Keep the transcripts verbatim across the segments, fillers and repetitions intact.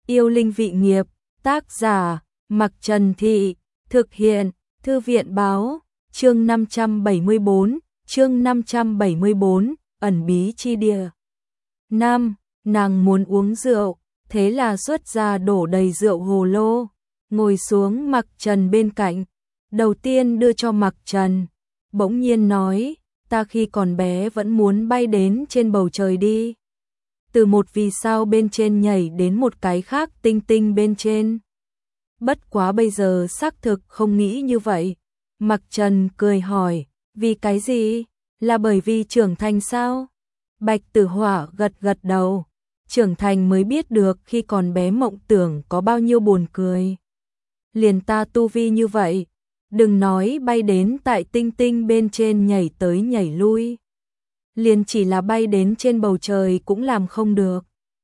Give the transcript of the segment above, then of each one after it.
Yêu linh vị nghiệp, tác giả, Mặc Trần Thị, thực hiện, Thư viện báo, chương năm trăm bảy mươi bốn, chương năm trăm bảy mươi bốn, ẩn bí chi địa. Nam, nàng muốn uống rượu, thế là xuất ra đổ đầy rượu hồ lô, ngồi xuống Mặc Trần bên cạnh, đầu tiên đưa cho Mặc Trần, bỗng nhiên nói, ta khi còn bé vẫn muốn bay đến trên bầu trời đi. Từ một vì sao bên trên nhảy đến một cái khác tinh tinh bên trên. Bất quá bây giờ xác thực không nghĩ như vậy. Mặc Trần cười hỏi, vì cái gì? Là bởi vì trưởng thành sao? Bạch Tử Họa gật gật đầu, trưởng thành mới biết được khi còn bé mộng tưởng có bao nhiêu buồn cười. Liền ta tu vi như vậy, đừng nói bay đến tại tinh tinh bên trên nhảy tới nhảy lui. Liền chỉ là bay đến trên bầu trời cũng làm không được.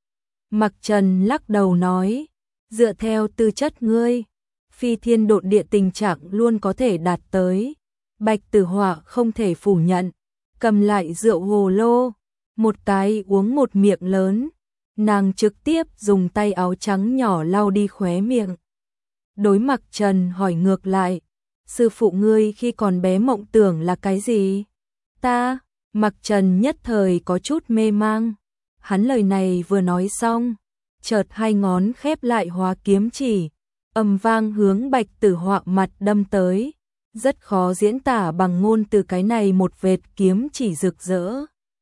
Mặc Trần lắc đầu nói, dựa theo tư chất ngươi, phi thiên độn địa tình trạng luôn có thể đạt tới. Bạch Tử Họa không thể phủ nhận, cầm lại rượu hồ lô, một cái uống một miệng lớn, nàng trực tiếp dùng tay áo trắng nhỏ lau đi khóe miệng. Đối Mặc Trần hỏi ngược lại, sư phụ ngươi khi còn bé mộng tưởng là cái gì? Ta, Mặc Trần nhất thời có chút mê mang. Hắn lời này vừa nói xong, chợt hai ngón khép lại hóa kiếm chỉ, ầm vang hướng Bạch Tử Họa mặt đâm tới. Rất khó diễn tả bằng ngôn từ, cái này một vệt kiếm chỉ rực rỡ.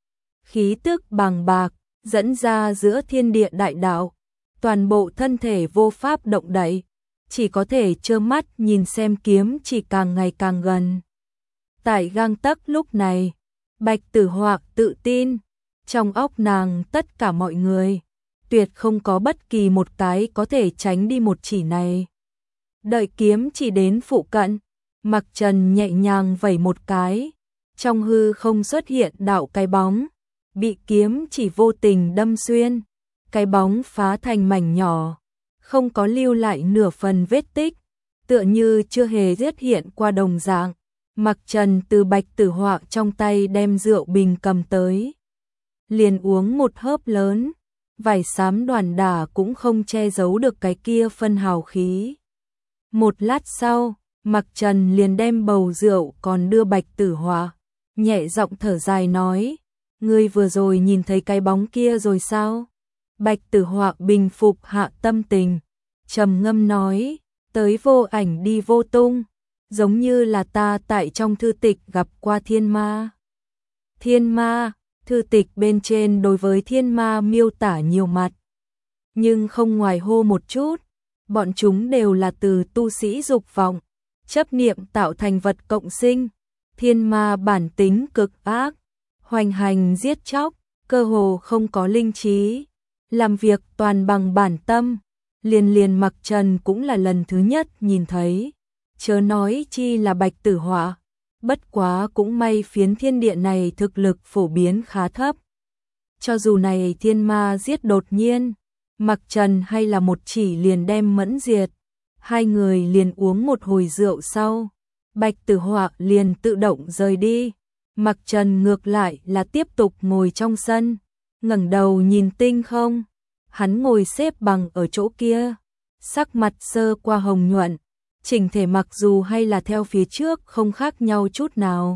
Khí tức bàng bạc, dẫn ra giữa thiên địa đại đạo. Toàn bộ thân thể vô pháp động đậy, chỉ có thể trơ mắt nhìn xem kiếm chỉ càng ngày càng gần. Tại gang tấc lúc này, Bạch Tử Họa tự tin, trong óc nàng tất cả mọi người, tuyệt không có bất kỳ một cái có thể tránh đi một chỉ này. Đợi kiếm chỉ đến phụ cận, Mặc Trần nhẹ nhàng vẩy một cái, trong hư không xuất hiện đạo cái bóng, bị kiếm chỉ vô tình đâm xuyên, cái bóng phá thành mảnh nhỏ, không có lưu lại nửa phần vết tích, tựa như chưa hề xuất hiện qua đồng dạng. Mặc Trần từ Bạch Tử Họa trong tay đem rượu bình cầm tới, liền uống một hớp lớn, vải xám đoàn đả cũng không che giấu được cái kia phân hào khí. Một lát sau, Mặc Trần liền đem bầu rượu còn đưa Bạch Tử Họa, nhẹ giọng thở dài nói, ngươi vừa rồi nhìn thấy cái bóng kia rồi sao? Bạch Tử Họa bình phục hạ tâm tình, trầm ngâm nói, tới vô ảnh đi vô tung, giống như là ta tại trong thư tịch gặp qua thiên ma. Thiên ma, thư tịch bên trên đối với thiên ma miêu tả nhiều mặt, nhưng không ngoài hô một chút, bọn chúng đều là từ tu sĩ dục vọng, chấp niệm tạo thành vật cộng sinh. Thiên ma bản tính cực ác, hoành hành giết chóc, cơ hồ không có linh trí, làm việc toàn bằng bản tâm. Liền liền Mặc Trần cũng là lần thứ nhất nhìn thấy, chớ nói chi là Bạch Tử Họa. Bất quá cũng may phiến thiên địa này thực lực phổ biến khá thấp. Cho dù này thiên ma giết đột nhiên, Mặc Trần hay là một chỉ liền đem mẫn diệt. Hai người liền uống một hồi rượu sau, Bạch Tử Họa liền tự động rời đi. Mặc Trần ngược lại là tiếp tục ngồi trong sân, ngẩng đầu nhìn tinh không. Hắn ngồi xếp bằng ở chỗ kia, sắc mặt sơ qua hồng nhuận, chỉnh thể mặc dù hay là theo phía trước không khác nhau chút nào.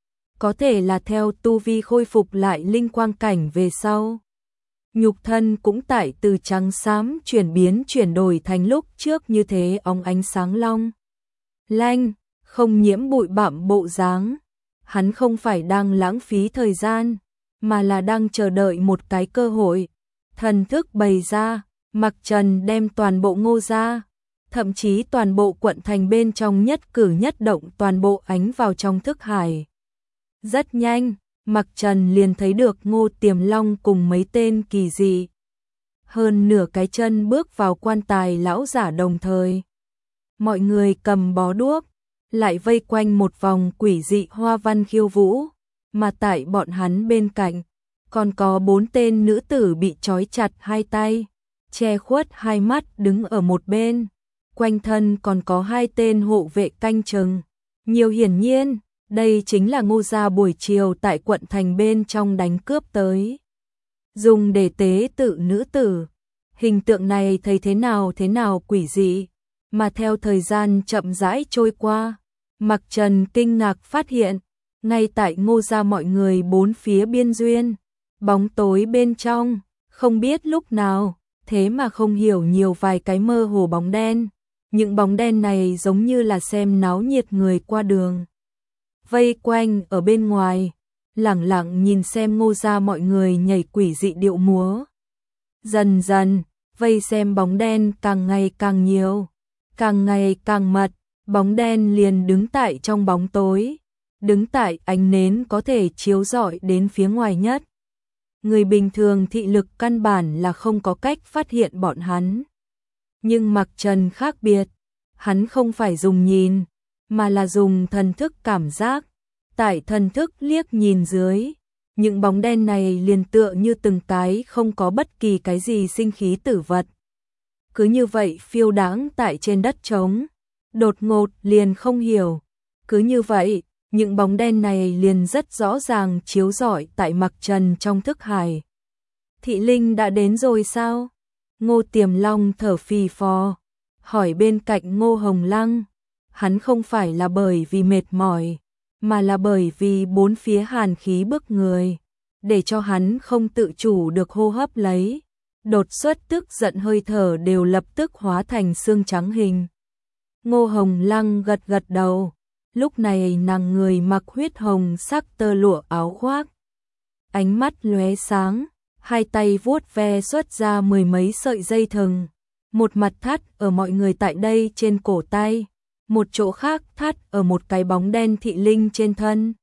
Có thể là theo tu vi khôi phục lại linh quang cảnh về sau. Nhục thân cũng tại từ trắng xám chuyển biến chuyển đổi thành lúc trước như thế óng ánh sáng long lanh, không nhiễm bụi bặm bộ dáng. Hắn không phải đang lãng phí thời gian, mà là đang chờ đợi một cái cơ hội. Thần thức bày ra, Mặc Trần đem toàn bộ Ngô gia, thậm chí toàn bộ quận thành bên trong nhất cử nhất động toàn bộ ánh vào trong thức hải. Rất nhanh, Mặc Trần liền thấy được Ngô Tiềm Long cùng mấy tên kỳ dị. Hơn nửa cái chân bước vào quan tài lão giả đồng thời. Mọi người cầm bó đuốc, lại vây quanh một vòng quỷ dị hoa văn khiêu vũ, mà tại bọn hắn bên cạnh, còn có bốn tên nữ tử bị trói chặt hai tay, che khuất hai mắt đứng ở một bên. Quanh thân còn có hai tên hộ vệ canh chừng. Nhiều hiển nhiên, đây chính là Ngô gia buổi chiều tại quận thành bên trong đánh cướp tới, dùng để tế tự nữ tử. Hình tượng này thấy thế nào thế nào quỷ dị, mà theo thời gian chậm rãi trôi qua, Mặc Trần kinh ngạc phát hiện, ngay tại Ngô gia mọi người bốn phía biên duyên, bóng tối bên trong, không biết lúc nào, thế mà không hiểu nhiều vài cái mơ hồ bóng đen. Những bóng đen này giống như là xem náo nhiệt người qua đường. Vây quanh ở bên ngoài, lẳng lặng nhìn xem Ngô gia mọi người nhảy quỷ dị điệu múa. Dần dần, vây xem bóng đen càng ngày càng nhiều, càng ngày càng mật, bóng đen liền đứng tại trong bóng tối, đứng tại ánh nến có thể chiếu rọi đến phía ngoài nhất. Người bình thường thị lực căn bản là không có cách phát hiện bọn hắn. Nhưng Mặc Trần khác biệt, hắn không phải dùng nhìn, mà là dùng thần thức cảm giác. Tại thần thức liếc nhìn dưới, những bóng đen này liền tựa như từng cái không có bất kỳ cái gì sinh khí tử vật. Cứ như vậy phiêu đãng tại trên đất trống, đột ngột liền không hiểu. Cứ như vậy, những bóng đen này liền rất rõ ràng chiếu rọi tại Mặc Trần trong thức hải. Thị linh đã đến rồi sao? Ngô Tiềm Long thở phì phò, hỏi bên cạnh Ngô Hồng Lăng. Hắn không phải là bởi vì mệt mỏi, mà là bởi vì bốn phía hàn khí bức người, để cho hắn không tự chủ được hô hấp lấy. Đột xuất tức giận hơi thở đều lập tức hóa thành xương trắng hình. Ngô Hồng Lăng gật gật đầu, lúc này nàng người mặc huyết hồng sắc tơ lụa áo khoác. Ánh mắt lóe sáng, hai tay vuốt ve xuất ra mười mấy sợi dây thừng, một mặt thắt ở mọi người tại đây trên cổ tay, một chỗ khác thắt ở một cái bóng đen thị linh trên thân.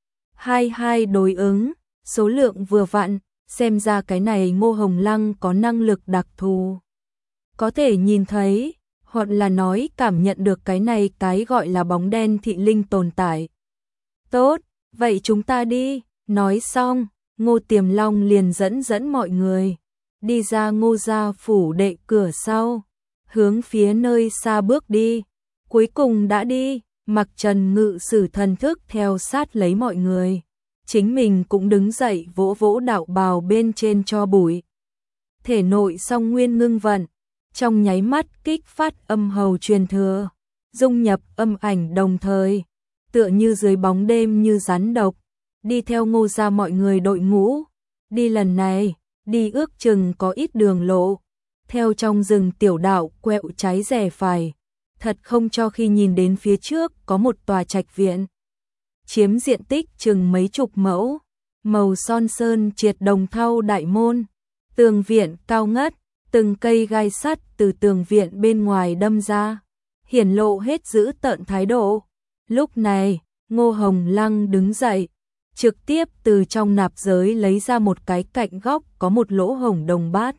Hai hai đối ứng, số lượng vừa vặn, xem ra cái này Ngô Hồng Lăng có năng lực đặc thù. Có thể nhìn thấy, hoặc là nói cảm nhận được cái này cái gọi là bóng đen thị linh tồn tại. Tốt, vậy chúng ta đi, nói xong, Ngô Tiềm Long liền dẫn dẫn mọi người, đi ra Ngô gia phủ đệ cửa sau, hướng phía nơi xa bước đi. Cuối cùng đã đi, Mặc Trần ngự sử thần thức theo sát lấy mọi người. Chính mình cũng đứng dậy vỗ vỗ đạo bào bên trên cho bụi. Thể nội song nguyên ngưng vận, trong nháy mắt kích phát âm hầu truyền thừa, dung nhập âm ảnh đồng thời, tựa như dưới bóng đêm như rắn độc, đi theo Ngô gia mọi người đội ngũ. Đi lần này, đi ước chừng có ít đường lộ, theo trong rừng tiểu đạo quẹo trái rẽ phải, thật không cho khi nhìn đến phía trước có một tòa trạch viện. Chiếm diện tích chừng mấy chục mẫu, màu son sơn triệt đồng thau đại môn, tường viện cao ngất, từng cây gai sắt từ tường viện bên ngoài đâm ra, hiển lộ hết giữ tợn thái độ. Lúc này, Ngô Hồng Lăng đứng dậy, trực tiếp từ trong nạp giới lấy ra một cái cạnh góc có một lỗ hổng đồng bát.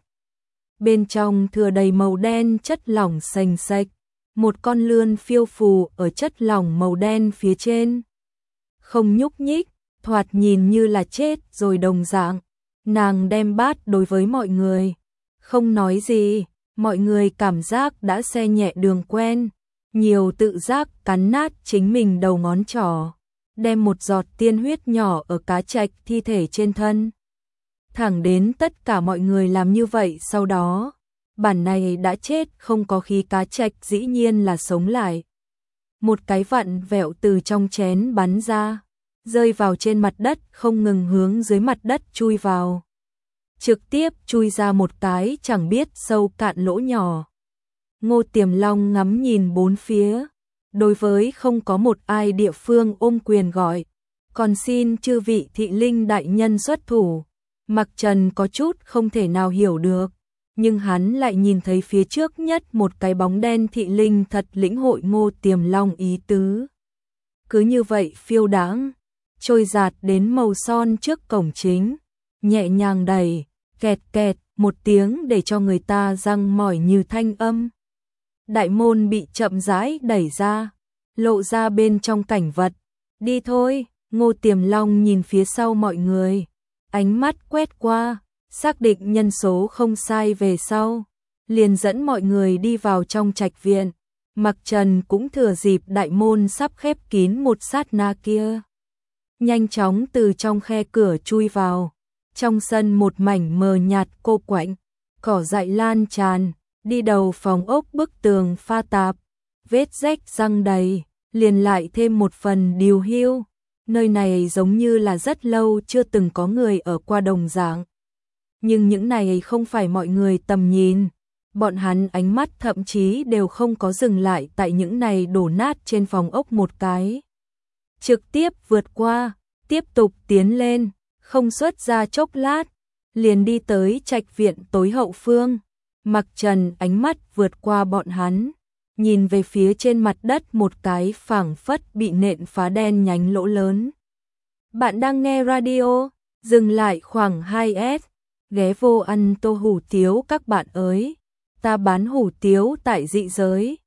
Bên trong thừa đầy màu đen chất lỏng sành sạch, một con lươn phiêu phù ở chất lỏng màu đen phía trên. Không nhúc nhích, thoạt nhìn như là chết rồi đồng dạng. Nàng đem bát đối với mọi người, không nói gì, mọi người cảm giác đã xe nhẹ đường quen, nhiều tự giác cắn nát chính mình đầu ngón trỏ, đem một giọt tiên huyết nhỏ ở cá trạch thi thể trên thân. Thẳng đến tất cả mọi người làm như vậy sau đó, bản này đã chết không có khí cá trạch dĩ nhiên là sống lại. Một cái vặn vẹo từ trong chén bắn ra, rơi vào trên mặt đất không ngừng hướng dưới mặt đất chui vào. Trực tiếp chui ra một cái chẳng biết sâu cạn lỗ nhỏ. Ngô Tiềm Long ngắm nhìn bốn phía, đối với không có một ai địa phương ôm quyền gọi, còn xin chư vị thị linh đại nhân xuất thủ. Mặc Trần có chút không thể nào hiểu được, nhưng hắn lại nhìn thấy phía trước nhất một cái bóng đen thị linh thật lĩnh hội Ngô Tiềm Long ý tứ. Cứ như vậy phiêu đãng, trôi dạt đến màu son trước cổng chính, nhẹ nhàng đẩy, kẹt kẹt một tiếng để cho người ta răng mỏi như thanh âm. Đại môn bị chậm rãi đẩy ra, lộ ra bên trong cảnh vật. Đi thôi, Ngô Tiềm Long nhìn phía sau mọi người, ánh mắt quét qua, xác định nhân số không sai về sau, liền dẫn mọi người đi vào trong trạch viện. Mặc Trần cũng thừa dịp đại môn sắp khép kín một sát na kia, nhanh chóng từ trong khe cửa chui vào. Trong sân một mảnh mờ nhạt cô quạnh, cỏ dại lan tràn, đi đầu phòng ốc bức tường pha tạp, vết rách răng đầy, liền lại thêm một phần điều hưu. Nơi này giống như là rất lâu chưa từng có người ở qua đồng dạng. Nhưng những này không phải mọi người tầm nhìn. Bọn hắn ánh mắt thậm chí đều không có dừng lại tại những này đổ nát trên phòng ốc một cái. Trực tiếp vượt qua, tiếp tục tiến lên, không xuất ra chốc lát, liền đi tới trạch viện tối hậu phương. Mặc Trần ánh mắt vượt qua bọn hắn, nhìn về phía trên mặt đất một cái phảng phất bị nện phá đen nhánh lỗ lớn. Bạn đang nghe radio, dừng lại khoảng hai S, ghé vô ăn tô hủ tiếu các bạn ơi. Ta bán hủ tiếu tại dị giới,